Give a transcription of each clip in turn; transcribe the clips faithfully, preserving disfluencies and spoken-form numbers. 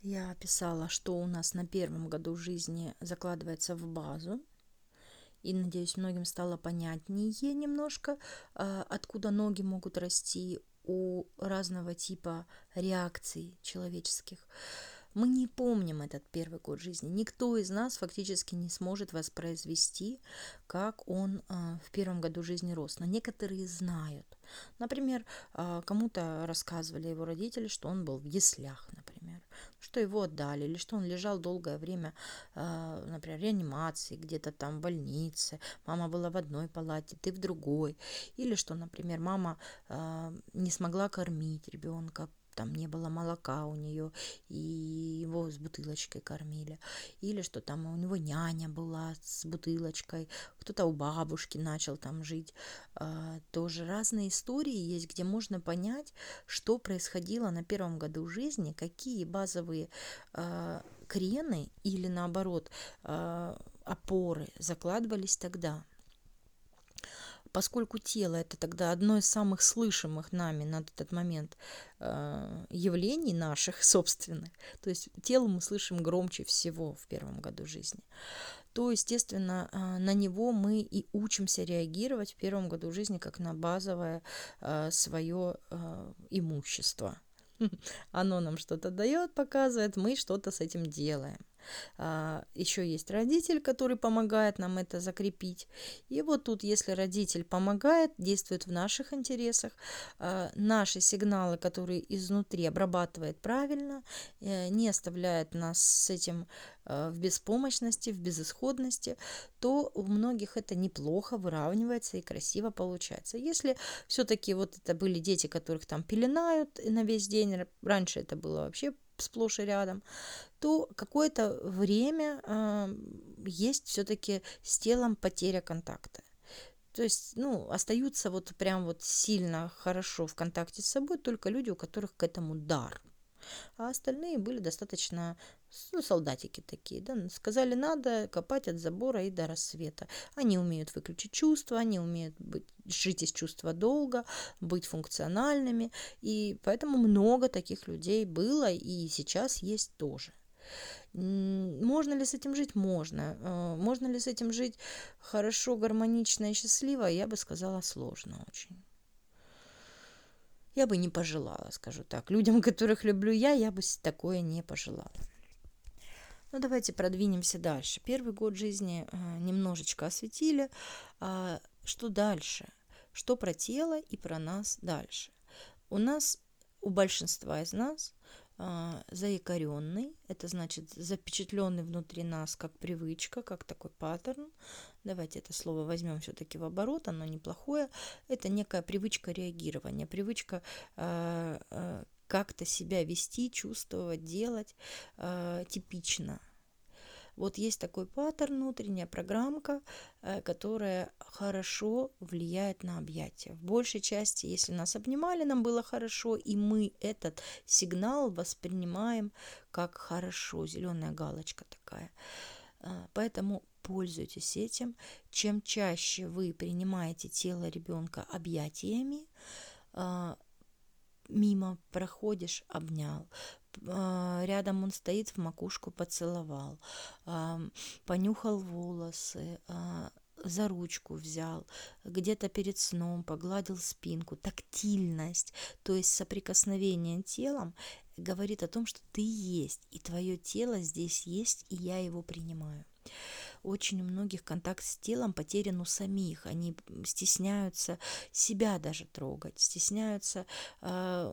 Я описала, что у нас на первом году жизни закладывается в базу. И, надеюсь, многим стало понятнее немножко, откуда ноги могут расти у разного типа реакций человеческих. Мы не помним этот первый год жизни. Никто из нас фактически не сможет воспроизвести, как он в первом году жизни рос. Но некоторые знают. Например, кому-то рассказывали его родители, что он был в яслях, например, что его отдали, или что он лежал долгое время, например, в реанимации, где-то там в больнице, мама была в одной палате, ты в другой, или что, например, мама не смогла кормить ребенка, там не было молока у нее, и его с бутылочкой кормили. Или что там у него няня была с бутылочкой, кто-то у бабушки начал там жить. А, тоже разные истории есть, где можно понять, что происходило на первом году жизни, какие базовые а, крены или наоборот а, опоры закладывались тогда. Поскольку тело это тогда одно из самых слышимых нами на этот момент э, явлений наших собственных, то есть тело мы слышим громче всего в первом году жизни, то, естественно, э, на него мы и учимся реагировать в первом году жизни как на базовое э, свое э, имущество. Оно нам что-то дает, показывает, мы что-то с этим делаем. А, еще есть родитель, который помогает нам это закрепить. И вот тут, если родитель помогает, действует в наших интересах, а, наши сигналы, которые изнутри обрабатывает правильно, не оставляет нас с этим в беспомощности, в безысходности, то у многих это неплохо выравнивается и красиво получается. Если все-таки вот это были дети, которых там пеленают на весь день, раньше это было вообще сплошь и рядом, то какое-то время э, есть все-таки с телом потеря контакта. То есть, ну, остаются вот прям вот сильно хорошо в контакте с собой только люди, у которых к этому дар. А остальные были достаточно, ну, солдатики такие, да, сказали надо копать от забора и до рассвета. Они умеют выключить чувства, они умеют быть, жить из чувства долго, быть функциональными, и поэтому много таких людей было и сейчас есть тоже. Можно ли с этим жить? Можно. Можно ли с этим жить хорошо, гармонично и счастливо? Я бы сказала, сложно очень. Я бы не пожелала, скажу так. Людям, которых люблю я, я бы такое не пожелала. Ну, давайте продвинемся дальше. Первый год жизни э, немножечко осветили. А что дальше? Что про тело и про нас дальше? У нас, у большинства из нас, э, заикаренный, это значит запечатленный внутри нас как привычка, как такой паттерн. Давайте это слово возьмем все-таки в оборот, оно неплохое. Это некая привычка реагирования, привычка э, э, как-то себя вести, чувствовать, делать э, типично. Вот есть такой паттерн, внутренняя программка, э, которая хорошо влияет на объятия. В большей части, если нас обнимали, нам было хорошо, и мы этот сигнал воспринимаем как хорошо, зеленая галочка такая. Э, поэтому пользуйтесь этим. Чем чаще вы принимаете тело ребенка объятиями, э, мимо проходишь, обнял, рядом он стоит, в макушку поцеловал, понюхал волосы, за ручку взял, где-то перед сном погладил спинку. Тактильность, то есть соприкосновение телом, говорит о том, что ты есть, и твое тело здесь есть, и я его принимаю. Очень у многих контакт с телом потерян у самих. Они стесняются себя даже трогать, стесняются э,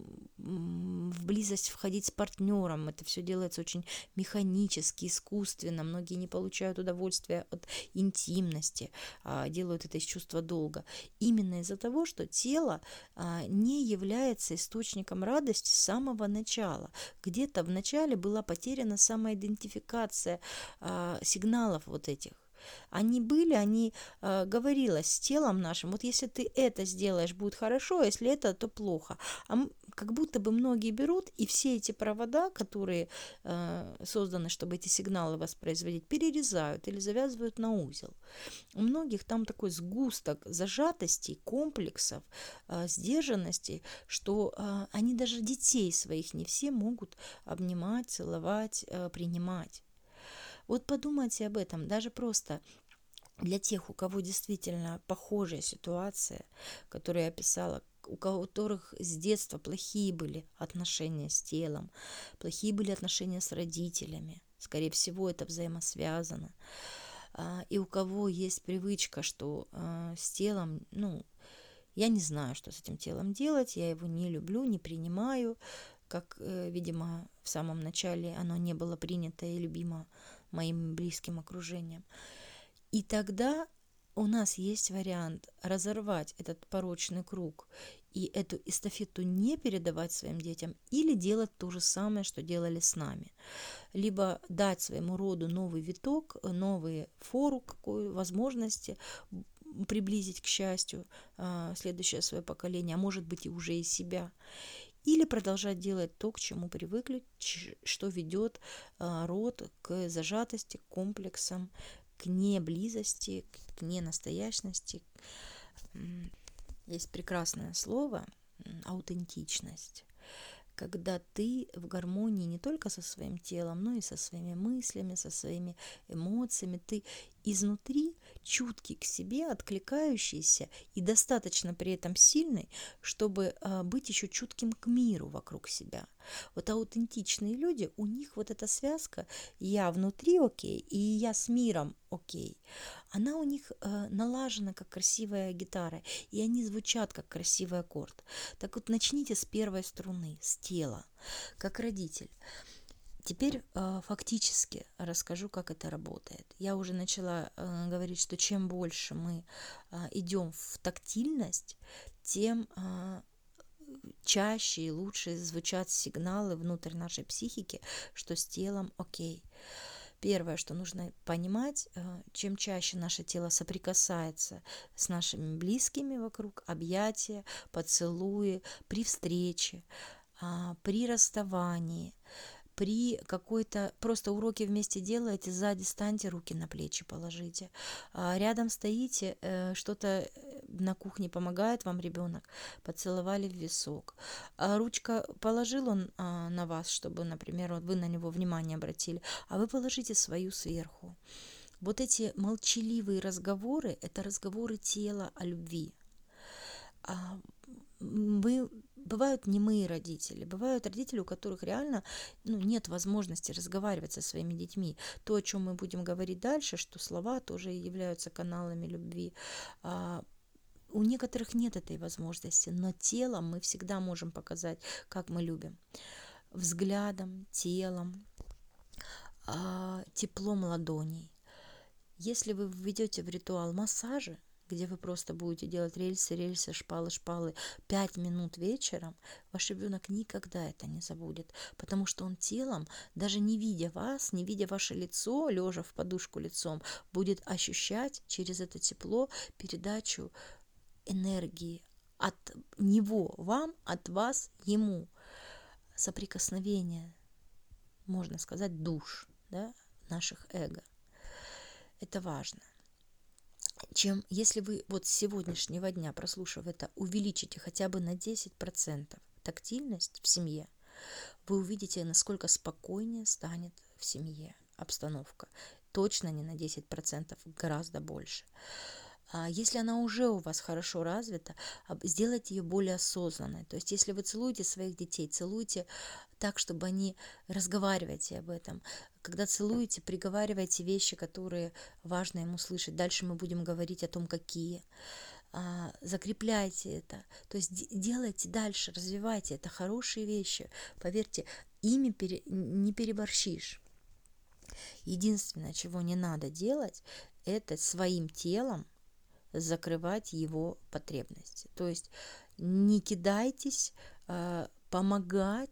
в близость входить с партнером. Это все делается очень механически, искусственно. Многие не получают удовольствия от интимности, э, делают это из чувства долга. Именно из-за того, что тело э, не является источником радости с самого начала. Где-то в начале была потеряна самоидентификация э, сигналов вот этих. Они были, они э, говорилось с телом нашим, вот если ты это сделаешь, будет хорошо, а если это, то плохо. А м- как будто бы многие берут, и все эти провода, которые э, созданы, чтобы эти сигналы воспроизводить, перерезают или завязывают на узел. У многих там такой сгусток зажатостей, комплексов, э, сдержанностей, что э, они даже детей своих не все могут обнимать, целовать, э, принимать. Вот подумайте об этом, даже просто для тех, у кого действительно похожая ситуация, которую я описала, у которых с детства плохие были отношения с телом, плохие были отношения с родителями, скорее всего, это взаимосвязано. И у кого есть привычка, что с телом, ну, я не знаю, что с этим телом делать, я его не люблю, не принимаю, как, видимо, в самом начале оно не было принято и любимо моим близким окружением. И тогда у нас есть вариант разорвать этот порочный круг и эту эстафету не передавать своим детям или делать то же самое, что делали с нами. Либо дать своему роду новый виток, новую фору, какую возможности приблизить к счастью следующее свое поколение, а может быть и уже и себя. Или продолжать делать то, к чему привыкли, что ведет род к зажатости, к комплексам, к неблизости, к ненастоящности. Есть прекрасное слово аутентичность, когда ты в гармонии не только со своим телом, но и со своими мыслями, со своими эмоциями. Ты изнутри чуткий к себе, откликающийся и достаточно при этом сильный, чтобы быть еще чутким к миру вокруг себя. Вот аутентичные люди, у них вот эта связка «я внутри окей» и «я с миром окей», она у них э, налажена как красивая гитара, и они звучат как красивый аккорд. Так вот, начните с первой струны, с тела, как родитель. Теперь э, фактически расскажу, как это работает. Я уже начала э, говорить, что чем больше мы э, идем в тактильность, тем э, чаще и лучше звучат сигналы внутрь нашей психики, что с телом окей. Первое, что нужно понимать, чем чаще наше тело соприкасается с нашими близкими вокруг, объятия, поцелуи, при встрече, при расставании, при какой-то просто уроки вместе делаете, сзади станьте, руки на плечи положите, рядом стоите, что-то на кухне помогает вам ребенок, поцеловали в висок, ручка положил он на вас, чтобы, например, вы на него внимание обратили, а вы положите свою сверху. Вот эти молчаливые разговоры, это разговоры тела о любви. Вы Бывают немые родители, бывают родители, у которых реально ну, нет возможности разговаривать со своими детьми. То, о чем мы будем говорить дальше, что слова тоже являются каналами любви. А, у некоторых нет этой возможности, но телом мы всегда можем показать, как мы любим. Взглядом, телом, а, теплом ладоней. Если вы введете в ритуал массажа, где вы просто будете делать рельсы, рельсы, шпалы, шпалы пять минут вечером, ваш ребенок никогда это не забудет, потому что он телом, даже не видя вас, не видя ваше лицо, лежа в подушку лицом, будет ощущать через это тепло передачу энергии от него вам, от вас ему. Соприкосновение, можно сказать, душ, да, наших эго. Это важно. Чем, если вы вот с сегодняшнего дня, прослушав это, увеличите хотя бы на десять процентов тактильность в семье, вы увидите, насколько спокойнее станет в семье обстановка. Точно не на десять процентов, гораздо больше. А если она уже у вас хорошо развита, сделайте ее более осознанной. То есть, если вы целуете своих детей, целуйте так, чтобы они разговаривайте об этом. Когда целуете, приговаривайте вещи, которые важно ему слышать. Дальше мы будем говорить о том, какие. А, закрепляйте это. То есть делайте дальше, развивайте. Это хорошие вещи. Поверьте, ими пере... не переборщишь. Единственное, чего не надо делать, это своим телом закрывать его потребности. То есть не кидайтесь э, помогать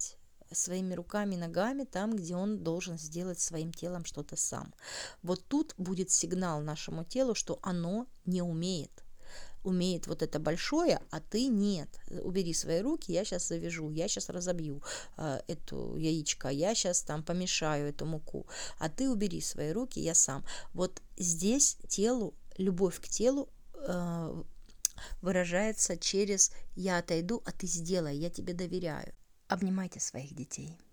своими руками, ногами там, где он должен сделать своим телом что-то сам. Вот тут будет сигнал нашему телу, что оно не умеет. Умеет вот это большое, а ты нет. Убери свои руки, я сейчас завяжу, я сейчас разобью э, эту яичко, я сейчас там помешаю эту муку, а ты убери свои руки, я сам. Вот здесь телу, любовь к телу э, выражается через «я отойду, а ты сделай, я тебе доверяю». Обнимайте своих детей.